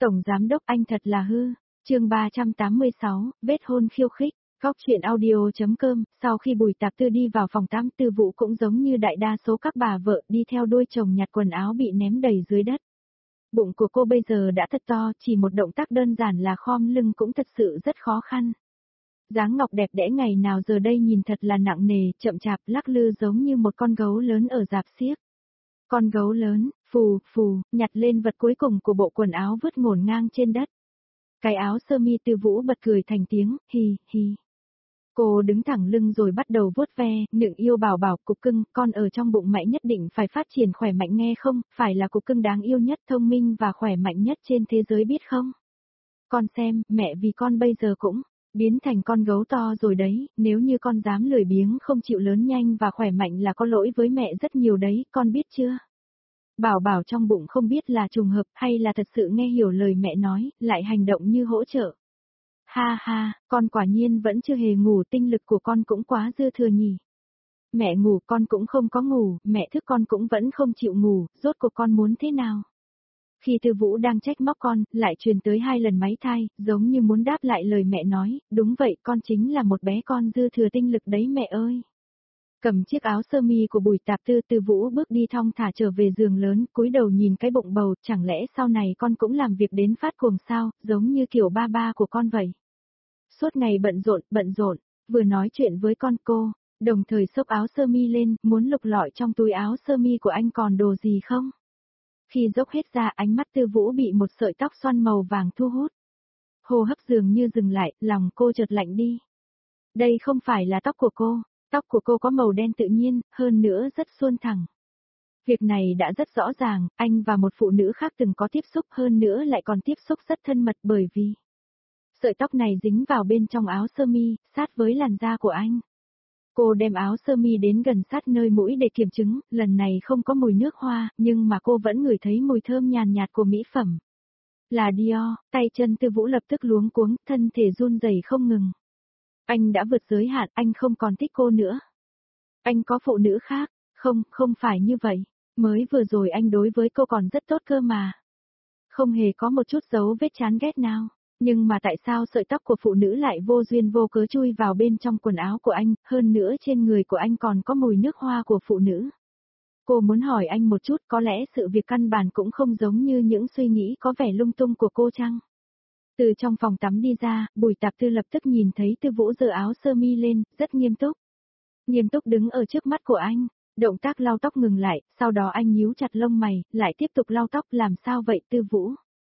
Tổng giám đốc anh thật là hư. Chương 386, vết hôn khiêu khích. Góc truyện audio.com. Sau khi Bùi Tạp Tư đi vào phòng tắm, Tư Vũ cũng giống như đại đa số các bà vợ đi theo đuôi chồng nhặt quần áo bị ném đầy dưới đất. Bụng của cô bây giờ đã thật to, chỉ một động tác đơn giản là khom lưng cũng thật sự rất khó khăn. Dáng ngọc đẹp đẽ ngày nào giờ đây nhìn thật là nặng nề, chậm chạp lắc lư giống như một con gấu lớn ở rạp xiếc. Con gấu lớn, phù, phù, nhặt lên vật cuối cùng của bộ quần áo vứt ngổn ngang trên đất. Cái áo sơ mi Tư Vũ bật cười thành tiếng, hi, hi. Cô đứng thẳng lưng rồi bắt đầu vuốt ve, nựng yêu bảo bảo cục cưng, con ở trong bụng mẹ nhất định phải phát triển khỏe mạnh nghe không, phải là cục cưng đáng yêu nhất, thông minh và khỏe mạnh nhất trên thế giới biết không? Con xem, mẹ vì con bây giờ cũng biến thành con gấu to rồi đấy, nếu như con dám lười biếng không chịu lớn nhanh và khỏe mạnh là có lỗi với mẹ rất nhiều đấy, con biết chưa? Bảo bảo trong bụng không biết là trùng hợp hay là thật sự nghe hiểu lời mẹ nói, lại hành động như hỗ trợ. Ha ha, con quả nhiên vẫn chưa hề ngủ, tinh lực của con cũng quá dư thừa nhỉ. Mẹ ngủ con cũng không có ngủ, mẹ thức con cũng vẫn không chịu ngủ, rốt cuộc con muốn thế nào? Khi Tư Vũ đang trách móc con, lại truyền tới 2 lần máy thai, giống như muốn đáp lại lời mẹ nói, đúng vậy con chính là một bé con dư thừa tinh lực đấy mẹ ơi. Cầm chiếc áo sơ mi của Bùi Tạp Tư, Tư Vũ bước đi thong thả trở về giường lớn, cúi đầu nhìn cái bụng bầu, chẳng lẽ sau này con cũng làm việc đến phát cuồng sao, giống như kiểu ba ba của con vậy. Suốt ngày bận rộn, vừa nói chuyện với con cô, đồng thời xốc áo sơ mi lên, muốn lục lọi trong túi áo sơ mi của anh còn đồ gì không? Khi dốc hết ra, ánh mắt Tư Vũ bị một sợi tóc xoăn màu vàng thu hút. Hô hấp dường như dừng lại, lòng cô chợt lạnh đi. Đây không phải là tóc của cô. Tóc của cô có màu đen tự nhiên, hơn nữa rất suôn thẳng. Việc này đã rất rõ ràng, anh và một phụ nữ khác từng có tiếp xúc, hơn nữa lại còn tiếp xúc rất thân mật bởi vì sợi tóc này dính vào bên trong áo sơ mi, sát với làn da của anh. Cô đem áo sơ mi đến gần sát nơi mũi để kiểm chứng, lần này không có mùi nước hoa, nhưng mà cô vẫn ngửi thấy mùi thơm nhàn nhạt của mỹ phẩm. Là Dior, tay chân Tư Vũ lập tức luống cuống, thân thể run rẩy không ngừng. Anh đã vượt giới hạn, anh không còn thích cô nữa. Anh có phụ nữ khác, không phải như vậy. Mới vừa rồi anh đối với cô còn rất tốt cơ mà. Không hề có một chút dấu vết chán ghét nào. Nhưng mà tại sao sợi tóc của phụ nữ lại vô duyên vô cớ chui vào bên trong quần áo của anh, hơn nữa trên người của anh còn có mùi nước hoa của phụ nữ. Cô muốn hỏi anh một chút, có lẽ sự việc căn bản cũng không giống như những suy nghĩ có vẻ lung tung của cô chăng? Từ trong phòng tắm đi ra, Bùi Tạp Tư lập tức nhìn thấy Tư Vũ giơ áo sơ mi lên, rất nghiêm túc. Nghiêm túc đứng ở trước mắt của anh, động tác lau tóc ngừng lại, sau đó anh nhíu chặt lông mày, lại tiếp tục lau tóc, làm sao vậy Tư Vũ?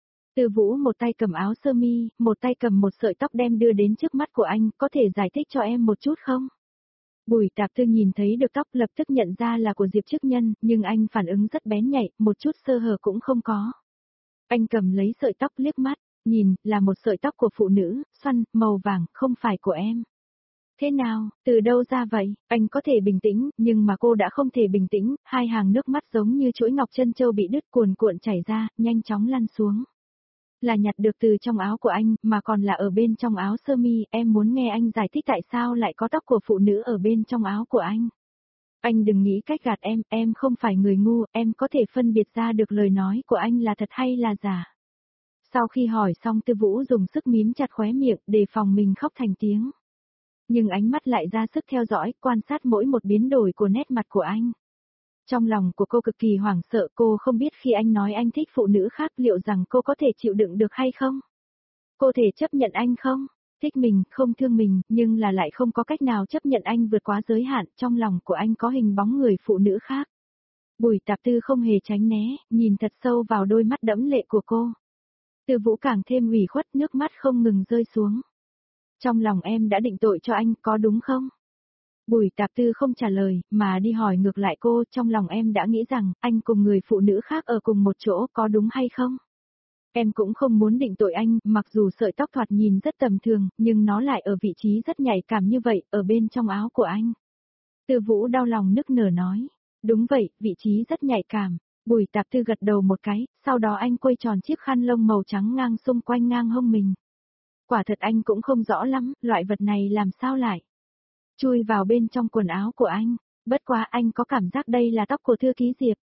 Tư Vũ một tay cầm áo sơ mi, một tay cầm một sợi tóc đem đưa đến trước mắt của anh, có thể giải thích cho em một chút không? Bùi Tạp Tư nhìn thấy được tóc lập tức nhận ra là của Diệp Chức Nhân, nhưng anh phản ứng rất bén nhạy, một chút sơ hở cũng không có. Anh cầm lấy sợi tóc liếc mắt, nhìn, là một sợi tóc của phụ nữ, xoăn, màu vàng, không phải của em. Thế nào, từ đâu ra vậy? Anh có thể bình tĩnh, nhưng mà cô đã không thể bình tĩnh, 2 hàng nước mắt giống như chuỗi ngọc trân châu bị đứt cuồn cuộn chảy ra, nhanh chóng lăn xuống. Là nhặt được từ trong áo của anh, mà còn là ở bên trong áo sơ mi, em muốn nghe anh giải thích tại sao lại có tóc của phụ nữ ở bên trong áo của anh. Anh đừng nghĩ cách gạt em không phải người ngu, em có thể phân biệt ra được lời nói của anh là thật hay là giả. Sau khi hỏi xong Tư Vũ dùng sức mím chặt khóe miệng, đề phòng mình khóc thành tiếng. Nhưng ánh mắt lại ra sức theo dõi, quan sát mỗi một biến đổi của nét mặt của anh. Trong lòng của cô cực kỳ hoảng sợ, cô không biết khi anh nói anh thích phụ nữ khác liệu rằng cô có thể chịu đựng được hay không? Cô thể chấp nhận anh không? Thích mình, không thương mình, nhưng là lại không có cách nào chấp nhận anh vượt quá giới hạn, trong lòng của anh có hình bóng người phụ nữ khác. Bùi Tạp Tư không hề tránh né, nhìn thật sâu vào đôi mắt đẫm lệ của cô. Tư Vũ càng thêm ủy khuất, nước mắt không ngừng rơi xuống. Trong lòng em đã định tội cho anh, có đúng không? Bùi Tạp Tư không trả lời, mà đi hỏi ngược lại cô, trong lòng em đã nghĩ rằng, anh cùng người phụ nữ khác ở cùng một chỗ, có đúng hay không? Em cũng không muốn định tội anh, mặc dù sợi tóc thoạt nhìn rất tầm thường, nhưng nó lại ở vị trí rất nhạy cảm như vậy, ở bên trong áo của anh. Tư Vũ đau lòng nức nở nói, đúng vậy, vị trí rất nhạy cảm. Bùi Tạp Tư gật đầu một cái, sau đó anh quây tròn chiếc khăn lông màu trắng ngang xung quanh ngang hông mình. Quả thật anh cũng không rõ lắm, loại vật này làm sao lại chui vào bên trong quần áo của anh, bất quá anh có cảm giác đây là tóc của thư ký Diệp.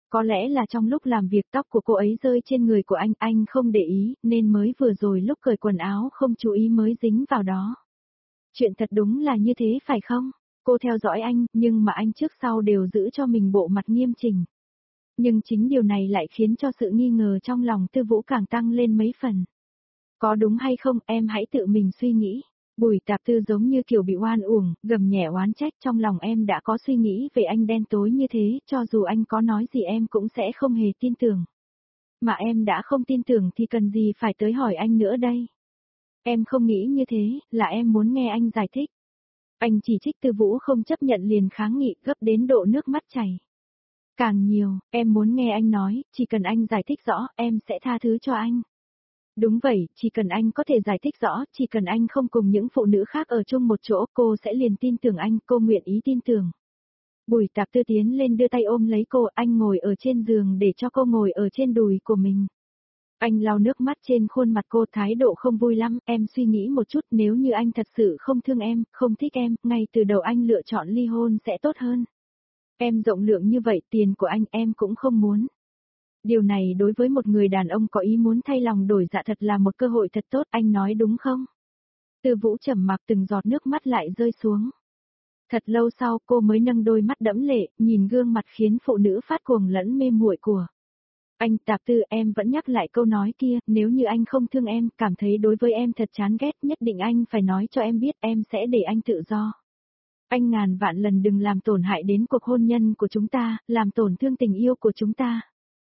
Có lẽ là trong lúc làm việc tóc của cô ấy rơi trên người của anh không để ý, nên mới vừa rồi lúc cởi quần áo không chú ý mới dính vào đó. Chuyện thật đúng là như thế phải không? Cô theo dõi anh, nhưng mà anh trước sau đều giữ cho mình bộ mặt nghiêm chỉnh. Nhưng chính điều này lại khiến cho sự nghi ngờ trong lòng Tư Vũ càng tăng lên mấy phần. Có đúng hay không, em hãy tự mình suy nghĩ. Bùi Tạp Tư giống như kiểu bị oan uổng, gầm nhẹ oán trách, trong lòng em đã có suy nghĩ về anh đen tối như thế, cho dù anh có nói gì em cũng sẽ không hề tin tưởng. Mà em đã không tin tưởng thì cần gì phải tới hỏi anh nữa đây. Em không nghĩ như thế, là em muốn nghe anh giải thích. Anh chỉ trích Tư Vũ không chấp nhận liền kháng nghị, gấp đến độ nước mắt chảy. Càng nhiều, em muốn nghe anh nói, chỉ cần anh giải thích rõ, em sẽ tha thứ cho anh. Đúng vậy, chỉ cần anh có thể giải thích rõ, chỉ cần anh không cùng những phụ nữ khác ở chung một chỗ, cô sẽ liền tin tưởng anh, cô nguyện ý tin tưởng. Bùi Tạp Tư tiến lên đưa tay ôm lấy cô, anh ngồi ở trên giường để cho cô ngồi ở trên đùi của mình. Anh lau nước mắt trên khuôn mặt cô, thái độ không vui lắm, em suy nghĩ một chút, nếu như anh thật sự không thương em, không thích em, ngay từ đầu anh lựa chọn ly hôn sẽ tốt hơn. Em rộng lượng như vậy, tiền của anh em cũng không muốn. Điều này đối với một người đàn ông có ý muốn thay lòng đổi dạ thật là một cơ hội thật tốt, anh nói đúng không? Tư Vũ trầm mặc, từng giọt nước mắt lại rơi xuống. Thật lâu sau cô mới nâng đôi mắt đẫm lệ, nhìn gương mặt khiến phụ nữ phát cuồng lẫn mê muội của anh. Tạp Tư, em vẫn nhắc lại câu nói kia, nếu như anh không thương em, cảm thấy đối với em thật chán ghét, nhất định anh phải nói cho em biết, em sẽ để anh tự do. Anh ngàn vạn lần đừng làm tổn hại đến cuộc hôn nhân của chúng ta, làm tổn thương tình yêu của chúng ta.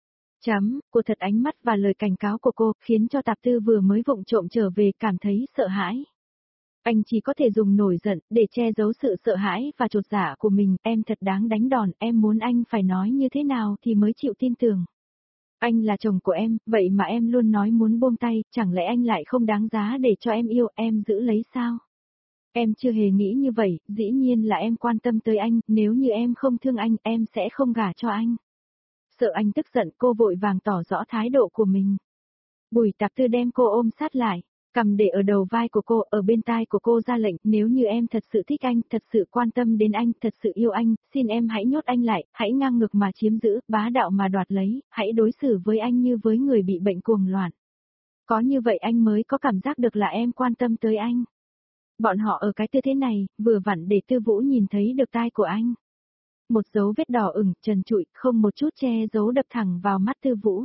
Cô thật, ánh mắt và lời cảnh cáo của cô khiến cho Tạp Tư vừa mới vụng trộm trở về cảm thấy sợ hãi. Anh chỉ có thể dùng nổi giận để che giấu sự sợ hãi và chột dạ của mình, em thật đáng đánh đòn, em muốn anh phải nói như thế nào thì mới chịu tin tưởng. Anh là chồng của em, vậy mà em luôn nói muốn buông tay, chẳng lẽ anh lại không đáng giá để cho em yêu, em giữ lấy sao? Em chưa hề nghĩ như vậy, dĩ nhiên là em quan tâm tới anh, nếu như em không thương anh, em sẽ không gả cho anh. Sợ anh tức giận, cô vội vàng tỏ rõ thái độ của mình. Bùi Tạp Tư đem cô ôm sát lại, cầm để ở đầu vai của cô, ở bên tai của cô ra lệnh, nếu như em thật sự thích anh, thật sự quan tâm đến anh, thật sự yêu anh, xin em hãy nhốt anh lại, hãy ngang ngược mà chiếm giữ, bá đạo mà đoạt lấy, hãy đối xử với anh như với người bị bệnh cuồng loạn. Có như vậy anh mới có cảm giác được là em quan tâm tới anh. Bọn họ ở cái tư thế này, vừa vặn để Tư Vũ nhìn thấy được tai của anh. Một dấu vết đỏ ửng, trần trụi, không một chút che giấu đập thẳng vào mắt Tư Vũ.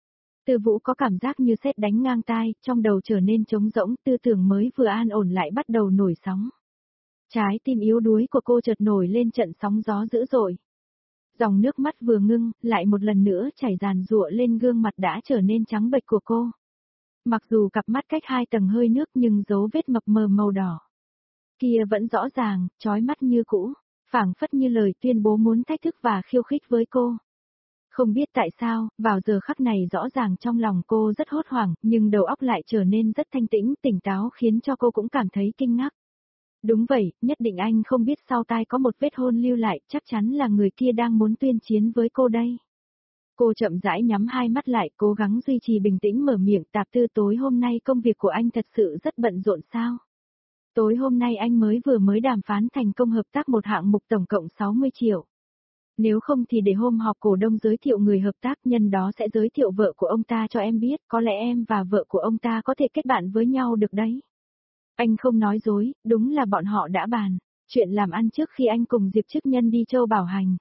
Tư Vũ có cảm giác như sét đánh ngang tai, trong đầu trở nên trống rỗng, tư tưởng mới vừa an ổn lại bắt đầu nổi sóng. Trái tim yếu đuối của cô chợt nổi lên trận sóng gió dữ dội. Dòng nước mắt vừa ngưng, lại một lần nữa chảy ràn rụa lên gương mặt đã trở nên trắng bệch của cô. Mặc dù cặp mắt cách 2 tầng hơi nước nhưng dấu vết mập mờ màu đỏ kia vẫn rõ ràng, chói mắt như cũ, phảng phất như lời tuyên bố muốn thách thức và khiêu khích với cô. Không biết tại sao, vào giờ khắc này rõ ràng trong lòng cô rất hốt hoảng, nhưng đầu óc lại trở nên rất thanh tĩnh, tỉnh táo khiến cho cô cũng cảm thấy kinh ngạc. Đúng vậy, nhất định anh không biết sau tai có một vết hôn lưu lại, chắc chắn là người kia đang muốn tuyên chiến với cô đây. Cô chậm rãi nhắm hai mắt lại, cố gắng duy trì bình tĩnh mở miệng. Tạp Tư, tối hôm nay công việc của anh thật sự rất bận rộn sao? Tối hôm nay anh vừa mới đàm phán thành công hợp tác một hạng mục tổng cộng 60 triệu. Nếu không thì để hôm họp cổ đông giới thiệu người hợp tác, nhân đó sẽ giới thiệu vợ của ông ta cho em biết, có lẽ em và vợ của ông ta có thể kết bạn với nhau được đấy. Anh không nói dối, đúng là bọn họ đã bàn chuyện làm ăn trước khi anh cùng Diệp Chức Nhân đi Châu Bảo Hành.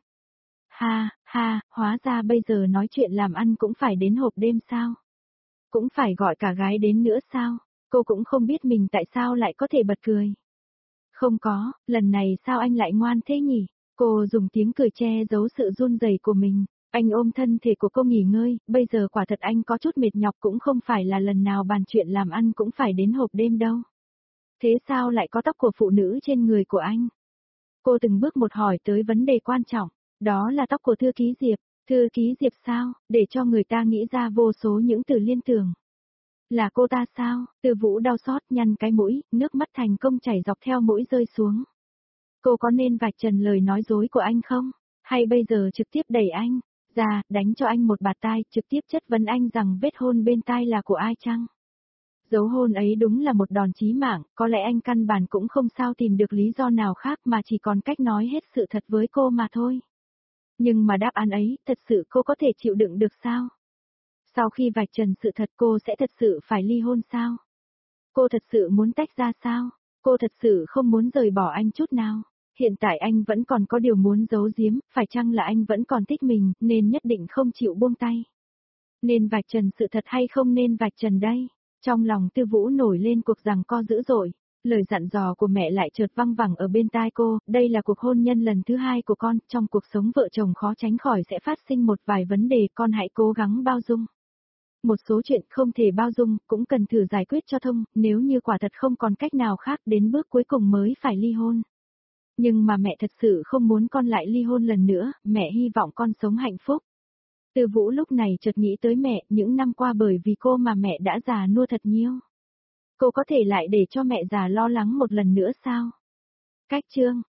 Ha, hóa ra bây giờ nói chuyện làm ăn cũng phải đến hộp đêm sao? Cũng phải gọi cả gái đến nữa sao? Cô cũng không biết mình tại sao lại có thể bật cười. Không có, lần này sao anh lại ngoan thế nhỉ? Cô dùng tiếng cười che giấu sự run rẩy của mình. Anh ôm thân thể của cô nghỉ ngơi, bây giờ quả thật anh có chút mệt nhọc, cũng không phải là lần nào bàn chuyện làm ăn cũng phải đến hộp đêm đâu. Thế sao lại có tóc của phụ nữ trên người của anh? Cô từng bước một hỏi tới vấn đề quan trọng, đó là tóc của thư ký Diệp. Thư ký Diệp sao, để cho người ta nghĩ ra vô số những từ liên tưởng. Là cô ta sao? Tư Vũ đau xót nhăn cái mũi, nước mắt thành công chảy dọc theo mũi rơi xuống. Cô có nên vạch trần lời nói dối của anh không? Hay bây giờ trực tiếp đẩy anh ra, đánh cho anh một bạt tai, trực tiếp chất vấn anh rằng vết hôn bên tai là của ai chăng? Dấu hôn ấy đúng là một đòn chí mạng, có lẽ anh căn bản cũng không sao tìm được lý do nào khác mà chỉ còn cách nói hết sự thật với cô mà thôi. Nhưng mà đáp án ấy, thật sự cô có thể chịu đựng được sao? Sau khi vạch trần sự thật cô sẽ thật sự phải ly hôn sao? Cô thật sự muốn tách ra sao? Cô thật sự không muốn rời bỏ anh chút nào. Hiện tại anh vẫn còn có điều muốn giấu giếm, phải chăng là anh vẫn còn thích mình, nên nhất định không chịu buông tay. Nên vạch trần sự thật hay không nên vạch trần đây? Trong lòng Tư Vũ nổi lên cuộc giằng co dữ dội. Lời dặn dò của mẹ lại chợt văng vẳng ở bên tai cô, đây là cuộc hôn nhân lần thứ 2 của con, trong cuộc sống vợ chồng khó tránh khỏi sẽ phát sinh một vài vấn đề, con hãy cố gắng bao dung. Một số chuyện không thể bao dung, cũng cần thử giải quyết cho thông, nếu như quả thật không còn cách nào khác đến bước cuối cùng mới phải ly hôn. Nhưng mà mẹ thật sự không muốn con lại ly hôn lần nữa, mẹ hy vọng con sống hạnh phúc. Từ Vũ lúc này chợt nghĩ tới mẹ, những năm qua bởi vì cô mà mẹ đã già nua thật nhiều. Cô có thể lại để cho mẹ già lo lắng một lần nữa sao? Cách chương